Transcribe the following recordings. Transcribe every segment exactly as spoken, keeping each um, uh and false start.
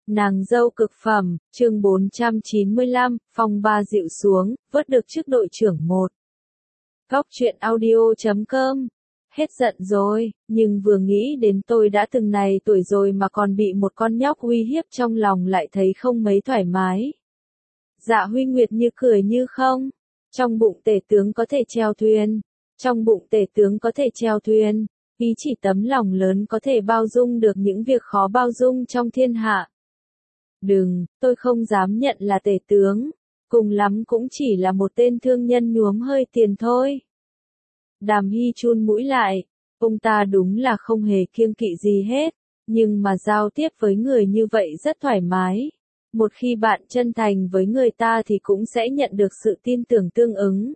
Nàng dâu cực phẩm, chương bốn trăm chín mươi lăm, phong ba dịu xuống, vớt được chức đội trưởng một. Góc truyện audio chấm com. Hết giận rồi, nhưng vừa nghĩ đến tôi đã từng này tuổi rồi mà còn bị một con nhóc uy hiếp trong lòng lại thấy không mấy thoải mái. Dạ Huy Nguyệt như cười như không. Trong bụng tể tướng có thể chèo thuyền. Trong bụng tể tướng có thể chèo thuyền. Ý chỉ tấm lòng lớn có thể bao dung được những việc khó bao dung trong thiên hạ. Đừng, tôi không dám nhận là tể tướng. Cùng lắm cũng chỉ là một tên thương nhân nhuốm hơi tiền thôi. Đàm Hy chun mũi lại. Ông ta đúng là không hề kiêng kỵ gì hết. Nhưng mà giao tiếp với người như vậy rất thoải mái. Một khi bạn chân thành với người ta thì cũng sẽ nhận được sự tin tưởng tương ứng.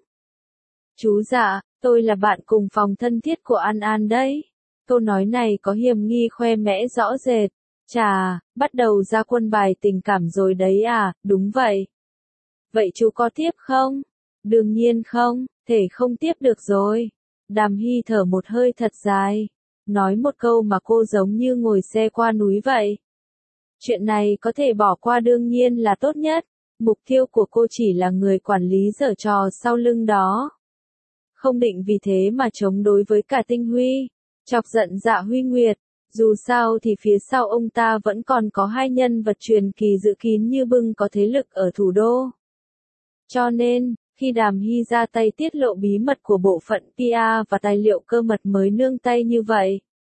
Chú dạ, tôi là bạn cùng phòng thân thiết của An An đấy. Câu nói này có hiềm nghi khoe mẽ rõ rệt. Chà, bắt đầu ra quân bài tình cảm rồi đấy à, đúng vậy. Vậy chú có tiếp không? Đương nhiên không, thể không tiếp được rồi. Đàm Hy thở một hơi thật dài. Nói một câu mà cô giống như ngồi xe qua núi vậy. Chuyện này có thể bỏ qua đương nhiên là tốt nhất. Mục tiêu của cô chỉ là người quản lý giở trò sau lưng đó. Không định vì thế mà chống đối với cả Tinh Huy. Chọc giận Dạ Huy Nguyệt. Dù sao thì phía sau ông ta vẫn còn có hai nhân vật truyền kỳ dự kín như bưng có thế lực ở thủ đô. Cho nên, khi Đàm Hy ra tay tiết lộ bí mật của bộ phận pê e và tài liệu cơ mật mới nương tay như vậy.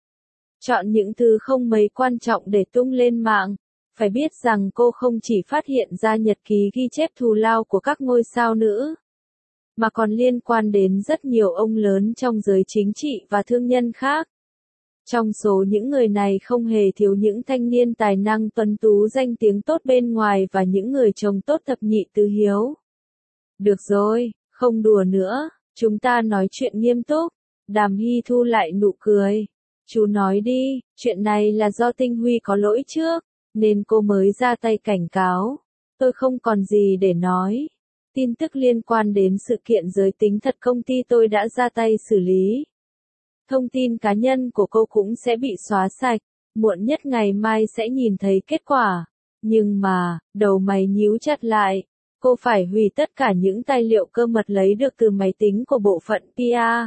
Chọn những thứ không mấy quan trọng để tung lên mạng. Phải biết rằng cô không chỉ phát hiện ra nhật ký ghi chép thù lao của các ngôi sao nữ, mà còn liên quan đến rất nhiều ông lớn trong giới chính trị và thương nhân khác. Trong số những người này không hề thiếu những thanh niên tài năng tuấn tú danh tiếng tốt bên ngoài và những người chồng tốt thập nhị tứ hiếu. Được rồi, không đùa nữa, chúng ta nói chuyện nghiêm túc. Đàm Hy thu lại nụ cười. Chú nói đi, chuyện này là do Tinh Huy có lỗi trước, nên cô mới ra tay cảnh cáo. Tôi không còn gì để nói. Tin tức liên quan đến sự kiện giới tính thật công ty tôi đã ra tay xử lý. Thông tin cá nhân của cô cũng sẽ bị xóa sạch, muộn nhất ngày mai sẽ nhìn thấy kết quả. Nhưng mà, đầu mày nhíu chặt lại, cô phải hủy tất cả những tài liệu cơ mật lấy được từ máy tính của bộ phận pê e.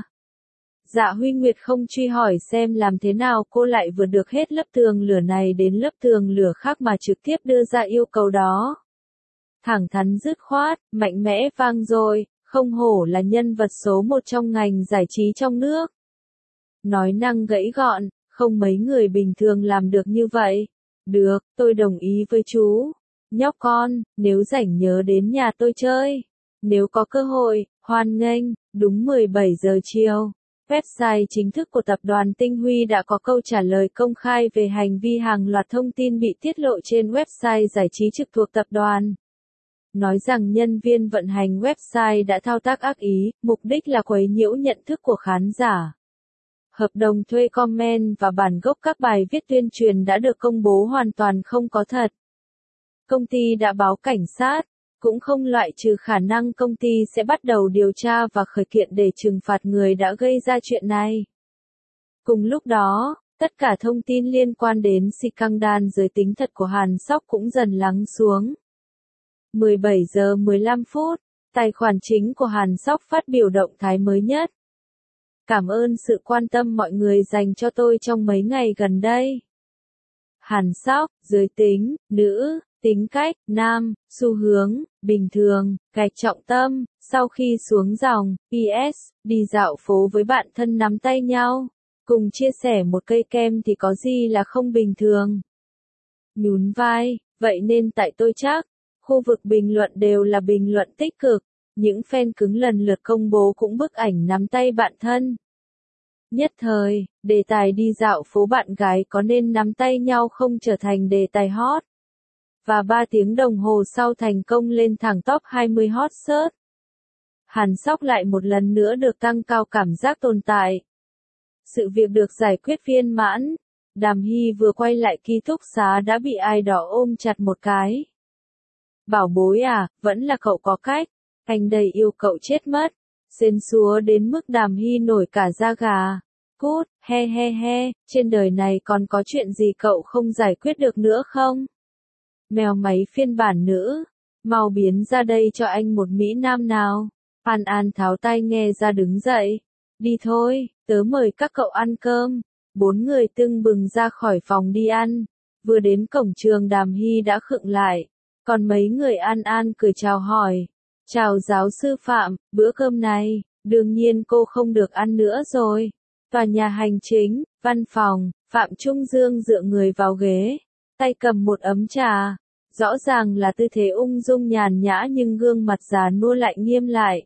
Dạ Huy Nguyệt không truy hỏi xem làm thế nào cô lại vượt được hết lớp tường lửa này đến lớp tường lửa khác mà trực tiếp đưa ra yêu cầu đó. Thẳng thắn dứt khoát, mạnh mẽ vang dội, không hổ là nhân vật số một trong ngành giải trí trong nước. Nói năng gãy gọn, không mấy người bình thường làm được như vậy. Được, tôi đồng ý với chú. Nhóc con, nếu rảnh nhớ đến nhà tôi chơi. Nếu có cơ hội, hoan nghênh, đúng mười bảy giờ chiều. Website chính thức của tập đoàn Tinh Huy đã có câu trả lời công khai về hành vi hàng loạt thông tin bị tiết lộ trên website giải trí trực thuộc tập đoàn. Nói rằng nhân viên vận hành website đã thao tác ác ý, mục đích là quấy nhiễu nhận thức của khán giả. Hợp đồng thuê comment và bản gốc các bài viết tuyên truyền đã được công bố hoàn toàn không có thật. Công ty đã báo cảnh sát, cũng không loại trừ khả năng công ty sẽ bắt đầu điều tra và khởi kiện để trừng phạt người đã gây ra chuyện này. Cùng lúc đó, tất cả thông tin liên quan đến scandal giới tính thật của Hàn Sóc cũng dần lắng xuống. mười bảy giờ mười lăm phút, tài khoản chính của Hàn Sóc phát biểu động thái mới nhất. Cảm ơn sự quan tâm mọi người dành cho tôi trong mấy ngày gần đây. Hàn Sóc, giới tính, nữ, tính cách, nam, xu hướng, bình thường, gạch trọng tâm, sau khi xuống dòng, pê ét, đi dạo phố với bạn thân nắm tay nhau, cùng chia sẻ một cây kem thì có gì là không bình thường. Nhún vai, vậy nên tại tôi chắc, khu vực bình luận đều là bình luận tích cực, những fan cứng lần lượt công bố cũng bức ảnh nắm tay bạn thân. Nhất thời, đề tài đi dạo phố bạn gái có nên nắm tay nhau không trở thành đề tài hot. Và ba tiếng đồng hồ sau thành công lên thẳng top hai mươi hot search. Hàn Sóc lại một lần nữa được tăng cao cảm giác tồn tại. Sự việc được giải quyết viên mãn. Đàm Hy vừa quay lại ký túc xá đã bị ai đó ôm chặt một cái. Bảo bối à, vẫn là cậu có cách. Anh đây yêu cậu chết mất. Xến xúa đến mức Đàm Hy nổi cả da gà. Cút, he he he, trên đời này còn có chuyện gì cậu không giải quyết được nữa không? Mèo máy phiên bản nữ. Mau biến ra đây cho anh một Mỹ Nam nào. An An tháo tai nghe ra đứng dậy. Đi thôi, tớ mời các cậu ăn cơm. Bốn người tưng bừng ra khỏi phòng đi ăn. Vừa đến cổng trường Đàm Hy đã khựng lại. Còn mấy người An An cười chào hỏi. Chào giáo sư Phạm, bữa cơm này, đương nhiên cô không được ăn nữa rồi. Tòa nhà hành chính, văn phòng, Phạm Trung Dương dựa người vào ghế, tay cầm một ấm trà. Rõ ràng là tư thế ung dung nhàn nhã nhưng gương mặt già nua lại nghiêm lại.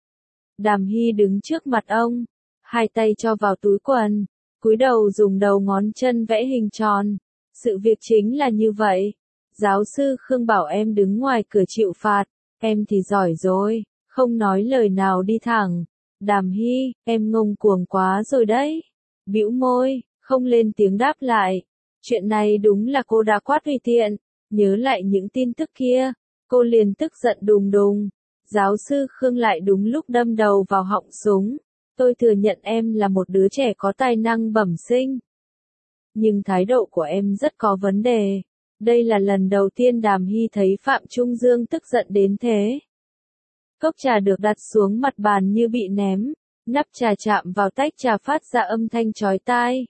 Đàm Hy đứng trước mặt ông, hai tay cho vào túi quần, cúi đầu dùng đầu ngón chân vẽ hình tròn. Sự việc chính là như vậy. Giáo sư Khương bảo em đứng ngoài cửa chịu phạt, em thì giỏi rồi, không nói lời nào đi thẳng. Đàm Hy, em ngông cuồng quá rồi đấy. Bĩu môi, không lên tiếng đáp lại. Chuyện này đúng là cô đã quá tùy tiện. Nhớ lại những tin tức kia, cô liền tức giận đùng đùng. Giáo sư Khương lại đúng lúc đâm đầu vào họng súng. Tôi thừa nhận em là một đứa trẻ có tài năng bẩm sinh. Nhưng thái độ của em rất có vấn đề. Đây là lần đầu tiên Đàm Hy thấy Phạm Trung Dương tức giận đến thế. Cốc trà được đặt xuống mặt bàn như bị ném, nắp trà chạm vào tách trà phát ra âm thanh chói tai.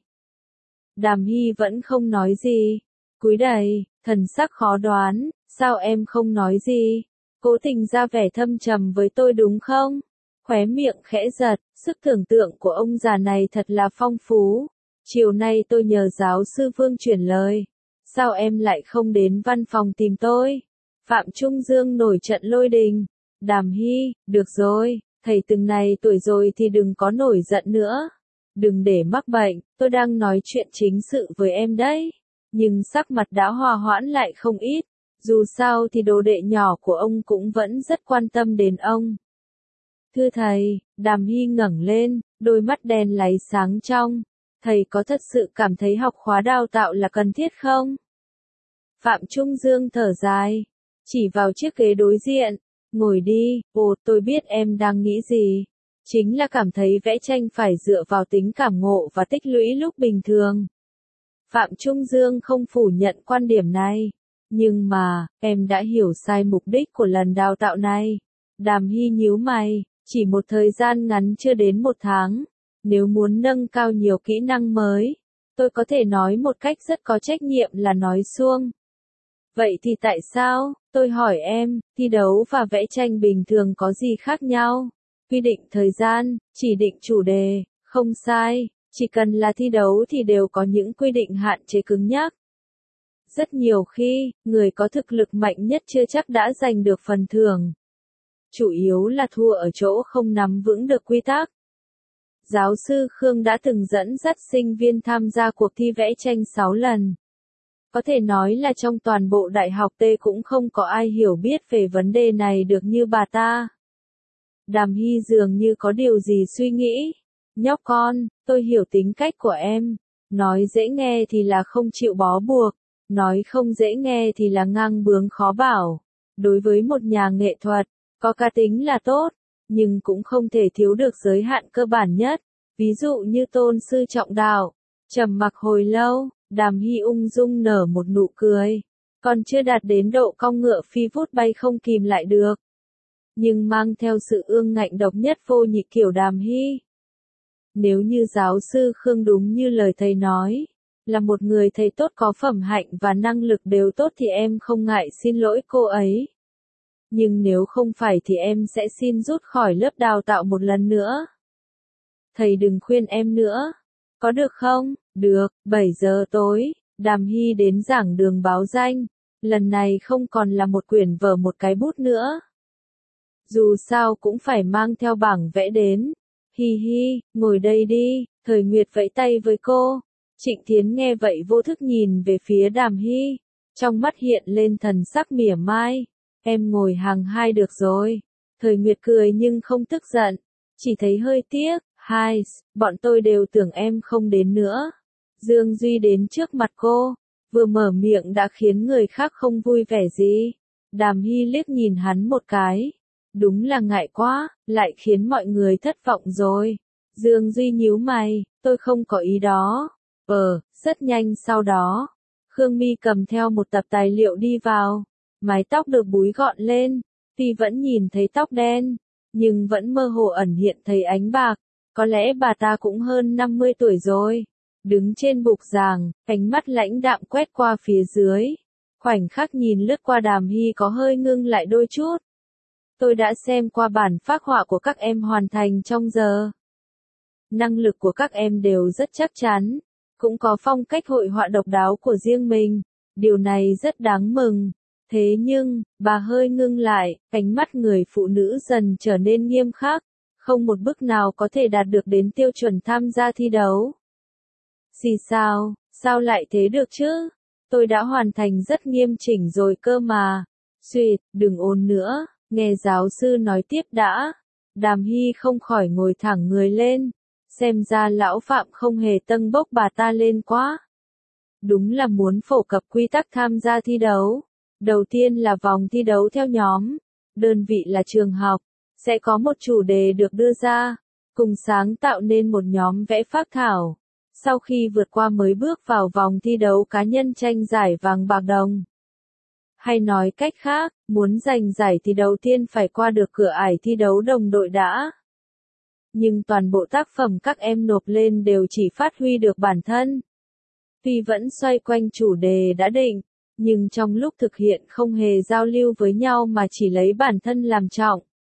Đàm Hy vẫn không nói gì, cúi đầy, thần sắc khó đoán, sao em không nói gì, cố tình ra vẻ thâm trầm với tôi đúng không? Khóe miệng khẽ giật, sức tưởng tượng của ông già này thật là phong phú. Chiều nay tôi nhờ giáo sư Vương chuyển lời. Sao em lại không đến văn phòng tìm tôi? Phạm Trung Dương nổi trận lôi đình. Đàm Hy, được rồi, thầy từng này tuổi rồi thì đừng có nổi giận nữa. Đừng để mắc bệnh, tôi đang nói chuyện chính sự với em đấy. Nhưng sắc mặt đã hòa hoãn lại không ít. Dù sao thì đồ đệ nhỏ của ông cũng vẫn rất quan tâm đến ông. Thưa thầy, Đàm Hy ngẩng lên, đôi mắt đen láy sáng trong. Thầy có thật sự cảm thấy học khóa đào tạo là cần thiết không? Phạm Trung Dương thở dài, chỉ vào chiếc ghế đối diện. Ngồi đi, ồ tôi biết em đang nghĩ gì. Chính là cảm thấy vẽ tranh phải dựa vào tính cảm ngộ và tích lũy lúc bình thường. Phạm Trung Dương không phủ nhận quan điểm này. Nhưng mà, em đã hiểu sai mục đích của lần đào tạo này. Đàm Hy nhíu mày, chỉ một thời gian ngắn chưa đến một tháng. Nếu muốn nâng cao nhiều kỹ năng mới, tôi có thể nói một cách rất có trách nhiệm là nói suông. Vậy thì tại sao, tôi hỏi em, thi đấu và vẽ tranh bình thường có gì khác nhau? Quy định thời gian, chỉ định chủ đề, không sai, chỉ cần là thi đấu thì đều có những quy định hạn chế cứng nhắc. Rất nhiều khi, người có thực lực mạnh nhất chưa chắc đã giành được phần thưởng. Chủ yếu là thua ở chỗ không nắm vững được quy tắc. Giáo sư Khương đã từng dẫn dắt sinh viên tham gia cuộc thi vẽ tranh sáu lần. Có thể nói là trong toàn bộ đại học T cũng không có ai hiểu biết về vấn đề này được như bà ta. Đàm Hy dường như có điều gì suy nghĩ. Nhóc con, tôi hiểu tính cách của em. Nói dễ nghe thì là không chịu bó buộc. Nói không dễ nghe thì là ngang bướng khó bảo. Đối với một nhà nghệ thuật, có cá tính là tốt, nhưng cũng không thể thiếu được giới hạn cơ bản nhất. Ví dụ như tôn sư trọng đạo. Trầm mặc hồi lâu, Đàm Hy ung dung nở một nụ cười. Còn chưa đạt đến độ cong ngựa phi vút bay không kìm lại được. Nhưng mang theo sự ương ngạnh độc nhất vô nhị kiểu Đàm Hy. Nếu như giáo sư Khương đúng như lời thầy nói, là một người thầy tốt có phẩm hạnh và năng lực đều tốt thì em không ngại xin lỗi cô ấy. Nhưng nếu không phải thì em sẽ xin rút khỏi lớp đào tạo một lần nữa. Thầy đừng khuyên em nữa. Có được không? Được, bảy giờ tối, Đàm Hy đến giảng đường báo danh. Lần này không còn là một quyển vở một cái bút nữa. Dù sao cũng phải mang theo bảng vẽ đến. Hi hi, ngồi đây đi, Thời Nguyệt vẫy tay với cô. Trịnh Thiến nghe vậy vô thức nhìn về phía Đàm Hy. Trong mắt hiện lên thần sắc mỉa mai. Em ngồi hàng hai được rồi. Thời Nguyệt cười nhưng không tức giận. Chỉ thấy hơi tiếc. Hai, bọn tôi đều tưởng em không đến nữa. Dương Duy đến trước mặt cô. Vừa mở miệng đã khiến người khác không vui vẻ gì. Đàm Hy liếc nhìn hắn một cái. Đúng là ngại quá, lại khiến mọi người thất vọng rồi. Dương Duy nhíu mày, tôi không có ý đó. Ờ, rất nhanh sau đó. Khương My cầm theo một tập tài liệu đi vào. Mái tóc được búi gọn lên, tuy vẫn nhìn thấy tóc đen, nhưng vẫn mơ hồ ẩn hiện thấy ánh bạc. Có lẽ bà ta cũng hơn năm mươi tuổi rồi. Đứng trên bục giảng, ánh mắt lãnh đạm quét qua phía dưới. Khoảnh khắc nhìn lướt qua Đàm Hy có hơi ngưng lại đôi chút. Tôi đã xem qua bản phác họa của các em hoàn thành trong giờ. Năng lực của các em đều rất chắc chắn, cũng có phong cách hội họa độc đáo của riêng mình. Điều này rất đáng mừng. Thế nhưng, bà hơi ngưng lại, ánh mắt người phụ nữ dần trở nên nghiêm khắc. Không một bức nào có thể đạt được đến tiêu chuẩn tham gia thi đấu. Gì sao, sao lại thế được chứ? Tôi đã hoàn thành rất nghiêm chỉnh rồi cơ mà. Xuyệt, đừng ôn nữa, nghe giáo sư nói tiếp đã. Đàm Hy không khỏi ngồi thẳng người lên. Xem ra lão Phạm không hề tâng bốc bà ta lên quá. Đúng là muốn phổ cập quy tắc tham gia thi đấu. Đầu tiên là vòng thi đấu theo nhóm. Đơn vị là trường học. Sẽ có một chủ đề được đưa ra. Cùng sáng tạo nên một nhóm vẽ phác thảo. Sau khi vượt qua mới bước vào vòng thi đấu cá nhân tranh giải vàng bạc đồng. Hay nói cách khác, muốn giành giải thì đầu tiên phải qua được cửa ải thi đấu đồng đội đã. Nhưng toàn bộ tác phẩm các em nộp lên đều chỉ phát huy được bản thân. Tuy vẫn xoay quanh chủ đề đã định, nhưng trong lúc thực hiện không hề giao lưu với nhau mà chỉ lấy bản thân làm trọng.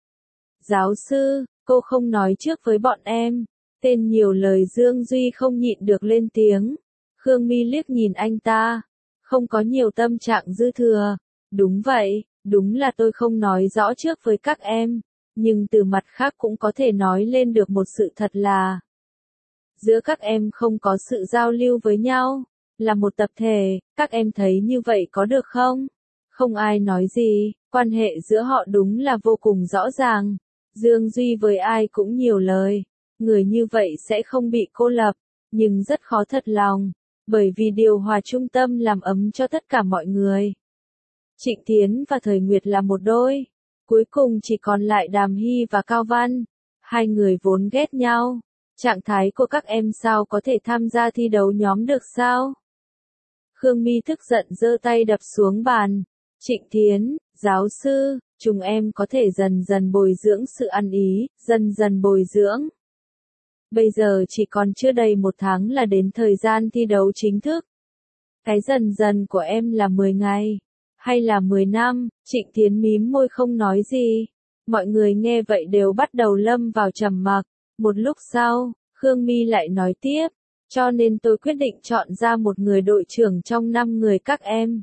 Giáo sư, cô không nói trước với bọn em. Tên nhiều lời Dương Duy không nhịn được lên tiếng. Khương My liếc nhìn anh ta. Không có nhiều tâm trạng dư thừa. Đúng vậy, đúng là tôi không nói rõ trước với các em. Nhưng từ mặt khác cũng có thể nói lên được một sự thật là giữa các em không có sự giao lưu với nhau. Là một tập thể, các em thấy như vậy có được không? Không ai nói gì, quan hệ giữa họ đúng là vô cùng rõ ràng. Dương Duy với ai cũng nhiều lời. Người như vậy sẽ không bị cô lập, nhưng rất khó thật lòng, bởi vì điều hòa trung tâm làm ấm cho tất cả mọi người. Trịnh Tiến và Thời Nguyệt là một đôi, cuối cùng chỉ còn lại Đàm Hy và Cao Văn. Hai người vốn ghét nhau, trạng thái của các em sao có thể tham gia thi đấu nhóm được sao? Khương My tức giận giơ tay đập xuống bàn. Trịnh Tiến, giáo sư, chúng em có thể dần dần bồi dưỡng sự ăn ý, dần dần bồi dưỡng. Bây giờ chỉ còn chưa đầy một tháng là đến thời gian thi đấu chính thức. Cái dần dần của em là mười ngày, hay là mười năm? Trịnh Tiến mím môi không nói gì. Mọi người nghe vậy đều bắt đầu lâm vào trầm mặc. Một lúc sau, Khương My lại nói tiếp. Cho nên tôi quyết định chọn ra một người đội trưởng trong năm người các em.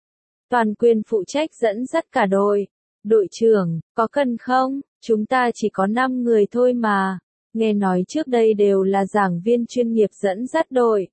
Toàn quyền phụ trách dẫn dắt cả đội. Đội trưởng, có cần không? Chúng ta chỉ có năm người thôi mà. Nghe nói trước đây đều là giảng viên chuyên nghiệp dẫn dắt đội.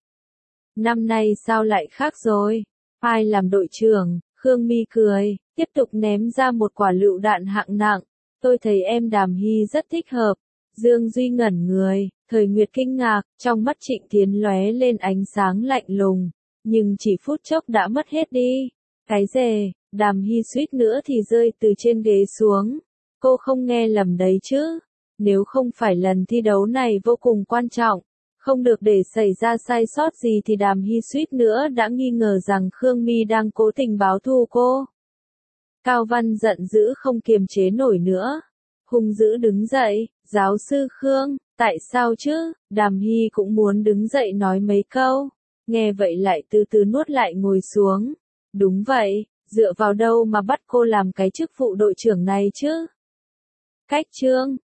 Năm nay sao lại khác rồi? Ai làm đội trưởng? Khương My cười, tiếp tục ném ra một quả lựu đạn hạng nặng. Tôi thấy em Đàm Hy rất thích hợp. Dương Duy ngẩn người, Thời Nguyệt kinh ngạc, trong mắt Trịnh Tiến lóe lên ánh sáng lạnh lùng. Nhưng chỉ phút chốc đã mất hết đi. Cái dề, Đàm Hy suýt nữa thì rơi từ trên ghế xuống. Cô không nghe lầm đấy chứ. Nếu không phải lần thi đấu này vô cùng quan trọng, không được để xảy ra sai sót gì thì Đàm Hy suýt nữa đã nghi ngờ rằng Khương My đang cố tình báo thù cô. Cao Văn giận dữ không kiềm chế nổi nữa. Hung dữ đứng dậy, giáo sư Khương, tại sao chứ? Đàm Hy cũng muốn đứng dậy nói mấy câu. Nghe vậy lại từ từ nuốt lại ngồi xuống. Đúng vậy, dựa vào đâu mà bắt cô làm cái chức vụ đội trưởng này chứ? Cách trương,